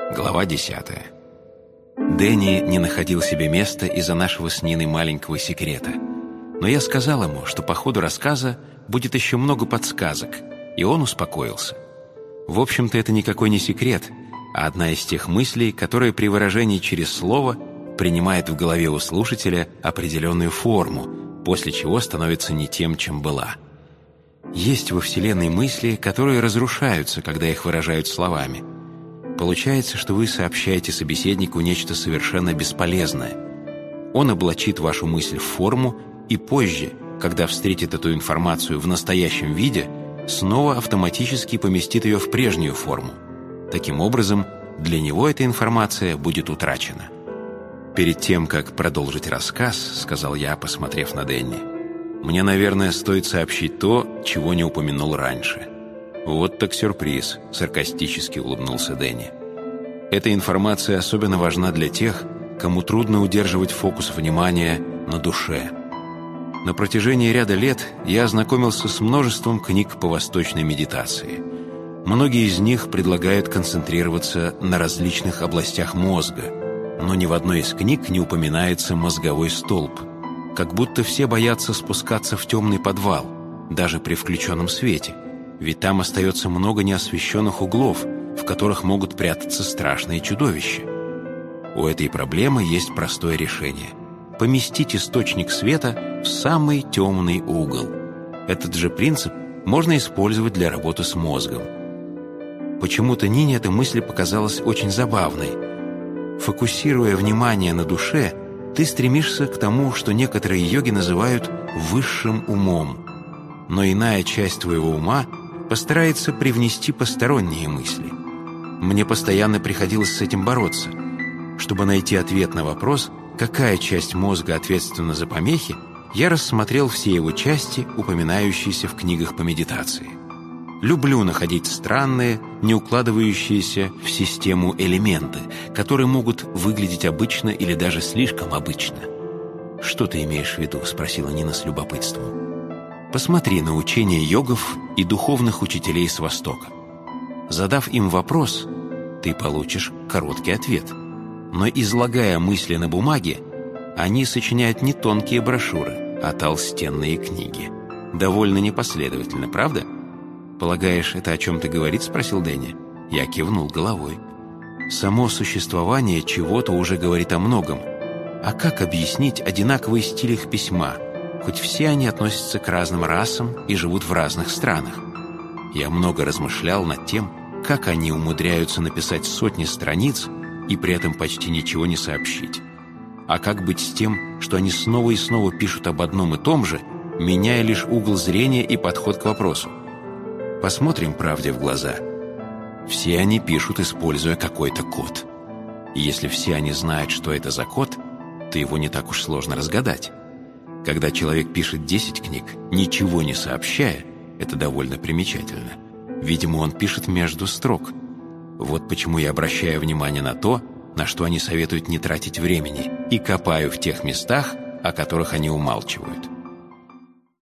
Глава 10. Дэнни не находил себе места из-за нашего с Ниной маленького секрета. Но я сказал ему, что по ходу рассказа будет еще много подсказок, и он успокоился. В общем-то, это никакой не секрет, а одна из тех мыслей, которая при выражении через слово принимает в голове у слушателя определенную форму, после чего становится не тем, чем была. Есть во Вселенной мысли, которые разрушаются, когда их выражают словами. Получается, что вы сообщаете собеседнику нечто совершенно бесполезное. Он облачит вашу мысль в форму и позже, когда встретит эту информацию в настоящем виде, снова автоматически поместит ее в прежнюю форму. Таким образом, для него эта информация будет утрачена. «Перед тем, как продолжить рассказ, — сказал я, посмотрев на Дэнни, — мне, наверное, стоит сообщить то, чего не упомянул раньше». «Вот так сюрприз», — саркастически улыбнулся Дэнни. «Эта информация особенно важна для тех, кому трудно удерживать фокус внимания на душе. На протяжении ряда лет я ознакомился с множеством книг по восточной медитации. Многие из них предлагают концентрироваться на различных областях мозга, но ни в одной из книг не упоминается мозговой столб. Как будто все боятся спускаться в темный подвал, даже при включенном свете, ведь там остается много неосвещенных углов, в которых могут прятаться страшные чудовища. У этой проблемы есть простое решение. Поместить источник света в самый темный угол. Этот же принцип можно использовать для работы с мозгом. Почему-то Нине эта мысль показалась очень забавной. Фокусируя внимание на душе, ты стремишься к тому, что некоторые йоги называют высшим умом. Но иная часть твоего ума постарается привнести посторонние мысли. Мне постоянно приходилось с этим бороться. Чтобы найти ответ на вопрос, какая часть мозга ответственна за помехи, я рассмотрел все его части, упоминающиеся в книгах по медитации. Люблю находить странные, не укладывающиеся в систему элементы, которые могут выглядеть обычно или даже слишком обычно. «Что ты имеешь в виду?» — спросила Нина с любопытством. «Посмотри на учения йогов и духовных учителей с Востока. Задав им вопрос, ты получишь короткий ответ. Но излагая мысли на бумаге, они сочиняют не тонкие брошюры, а толстенные книги. Довольно непоследовательно, правда?» «Полагаешь, это о чем-то говорит?» — спросил Дэнни. Я кивнул головой. «Само существование чего-то уже говорит о многом. А как объяснить одинаковый стиль их письма, хоть все они относятся к разным расам и живут в разных странах?» Я много размышлял над тем, как они умудряются написать сотни страниц и при этом почти ничего не сообщить. А как быть с тем, что они снова и снова пишут об одном и том же, меняя лишь угол зрения и подход к вопросу? Посмотрим правде в глаза. Все они пишут, используя какой-то код. И если все они знают, что это за код, то его не так уж сложно разгадать. Когда человек пишет 10 книг, ничего не сообщая, это довольно примечательно. Видимо, он пишет между строк. Вот почему я обращаю внимание на то, на что они советуют не тратить времени, и копаю в тех местах, о которых они умалчивают.